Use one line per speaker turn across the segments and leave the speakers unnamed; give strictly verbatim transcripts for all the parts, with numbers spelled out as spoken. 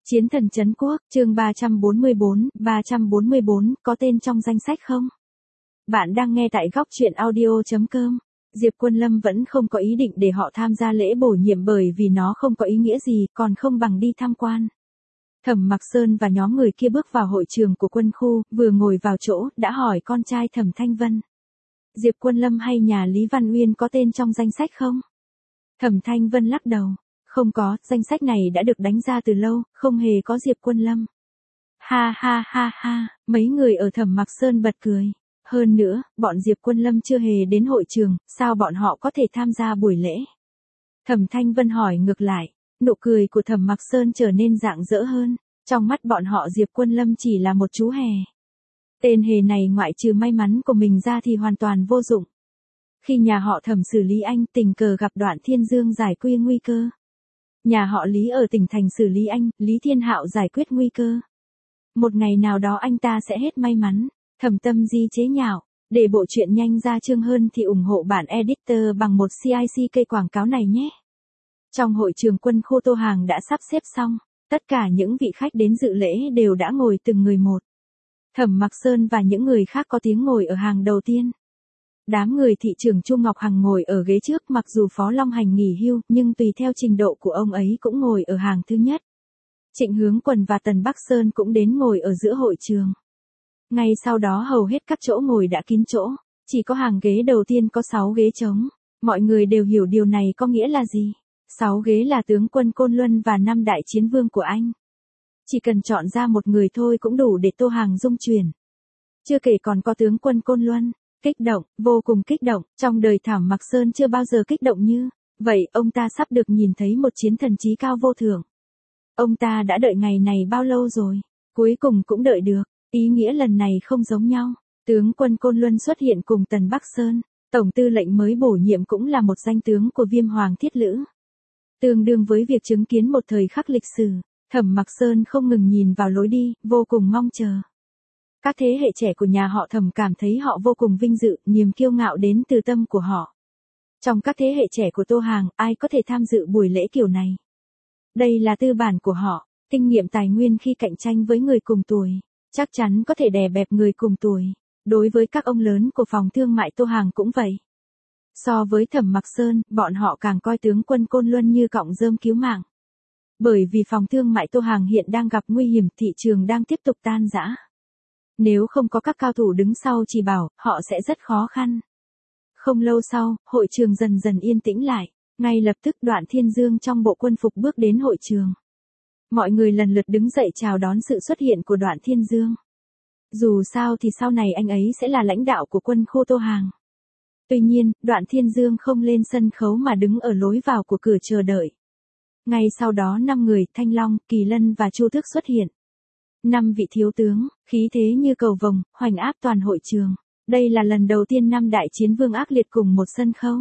Chiến thần trấn quốc, chương ba trăm bốn mươi bốn, ba trăm bốn mươi bốn, có tên trong danh sách không? Bạn đang nghe tại góc truyện audio chấm com. Diệp Quân Lâm vẫn không có ý định để họ tham gia lễ bổ nhiệm bởi vì nó không có ý nghĩa gì, còn không bằng đi tham quan. Thẩm Mặc Sơn và nhóm người kia bước vào hội trường của quân khu, vừa ngồi vào chỗ, đã hỏi con trai Thẩm Thanh Vân. Diệp Quân Lâm hay nhà Lý Văn Uyên có tên trong danh sách không? Thẩm Thanh Vân lắc đầu. Không có, danh sách này đã được đánh ra từ lâu, không hề có Diệp Quân Lâm. Ha ha ha ha, mấy người ở Thẩm Mặc Sơn bật cười. Hơn nữa, bọn Diệp Quân Lâm chưa hề đến hội trường, sao bọn họ có thể tham gia buổi lễ? Thẩm Thanh Vân hỏi ngược lại, nụ cười của Thẩm Mặc Sơn trở nên rạng rỡ hơn, trong mắt bọn họ Diệp Quân Lâm chỉ là một chú hề. Tên hề này ngoại trừ may mắn của mình ra thì hoàn toàn vô dụng. Khi nhà họ Thẩm xử lý anh tình cờ gặp Đoạn Thiên Dương giải quyết nguy cơ. Nhà họ Lý ở tỉnh thành xử lý anh, Lý Thiên Hạo giải quyết nguy cơ. Một ngày nào đó anh ta sẽ hết may mắn. Thẩm Tâm Di chế nhạo, để bộ truyện nhanh ra chương hơn thì ủng hộ bản editor bằng một xê i xê cây quảng cáo này nhé. Trong hội trường quân khu Tô Hàng đã sắp xếp xong, tất cả những vị khách đến dự lễ đều đã ngồi từng người một. Thẩm Mặc Sơn và những người khác có tiếng ngồi ở hàng đầu tiên. Đám người thị trưởng Chu Ngọc Hằng ngồi ở ghế trước, mặc dù Phó Long Hành nghỉ hưu, nhưng tùy theo trình độ của ông ấy cũng ngồi ở hàng thứ nhất. Trịnh Hướng Quần và Tần Bắc Sơn cũng đến ngồi ở giữa hội trường. Ngay sau đó hầu hết các chỗ ngồi đã kín chỗ, chỉ có hàng ghế đầu tiên có sáu ghế trống. Mọi người đều hiểu điều này có nghĩa là gì. sáu ghế là tướng quân Côn Luân và năm đại chiến vương của anh. Chỉ cần chọn ra một người thôi cũng đủ để Tô Hàng dung chuyển. Chưa kể còn có tướng quân Côn Luân. Kích động, vô cùng kích động, trong đời Thẩm Mặc Sơn chưa bao giờ kích động như vậy, ông ta sắp được nhìn thấy một chiến thần chí cao vô thượng. Ông ta đã đợi ngày này bao lâu rồi, cuối cùng cũng đợi được, ý nghĩa lần này không giống nhau. Tướng quân Côn Luân xuất hiện cùng Tần Bắc Sơn, tổng tư lệnh mới bổ nhiệm cũng là một danh tướng của Viêm Hoàng Thiết Lữ. Tương đương với việc chứng kiến một thời khắc lịch sử, Thẩm Mặc Sơn không ngừng nhìn vào lối đi, vô cùng mong chờ. Các thế hệ trẻ của nhà họ Thẩm cảm thấy họ vô cùng vinh dự, niềm kiêu ngạo đến từ tâm của họ. Trong các thế hệ trẻ của Tô Hàng, ai có thể tham dự buổi lễ kiểu này? Đây là tư bản của họ, kinh nghiệm tài nguyên khi cạnh tranh với người cùng tuổi, chắc chắn có thể đè bẹp người cùng tuổi. Đối với các ông lớn của phòng thương mại Tô Hàng cũng vậy. So với Thẩm Mặc Sơn, bọn họ càng coi tướng quân Côn Luân như cọng rơm cứu mạng. Bởi vì phòng thương mại Tô Hàng hiện đang gặp nguy hiểm, thị trường đang tiếp tục tan rã. Nếu không có các cao thủ đứng sau chỉ bảo, họ sẽ rất khó khăn. Không lâu sau, hội trường dần dần yên tĩnh lại. Ngay lập tức Đoạn Thiên Dương trong bộ quân phục bước đến hội trường. Mọi người lần lượt đứng dậy chào đón sự xuất hiện của Đoạn Thiên Dương. Dù sao thì sau này anh ấy sẽ là lãnh đạo của quân khu Tô Hàng. Tuy nhiên, Đoạn Thiên Dương không lên sân khấu mà đứng ở lối vào của cửa chờ đợi. Ngay sau đó năm người, Thanh Long, Kỳ Lân và Chu Thức xuất hiện. Năm vị thiếu tướng, khí thế như cầu vồng, hoành áp toàn hội trường. Đây là lần đầu tiên năm đại chiến vương ác liệt cùng một sân khấu.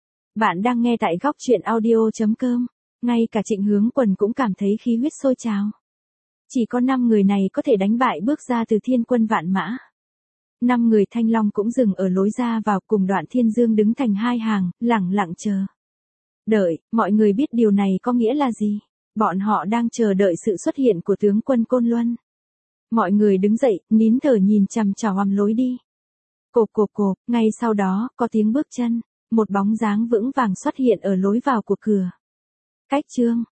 Bạn đang nghe tại góc truyện audio chấm com. Ngay cả Trịnh Hướng Quần cũng cảm thấy khí huyết sôi trào. Chỉ có năm người này có thể đánh bại bước ra từ thiên quân vạn mã. Năm người Thanh Long cũng dừng ở lối ra vào cùng Đoạn Thiên Dương đứng thành hai hàng, lẳng lặng chờ. Đợi, mọi người biết điều này có nghĩa là gì? Bọn họ đang chờ đợi sự xuất hiện của tướng quân Côn Luân. Mọi người đứng dậy, nín thở nhìn chằm chằm vào lối đi. Cộp cộp cộp, ngay sau đó, có tiếng bước chân, một bóng dáng vững vàng xuất hiện ở lối vào của cửa. Cách chương,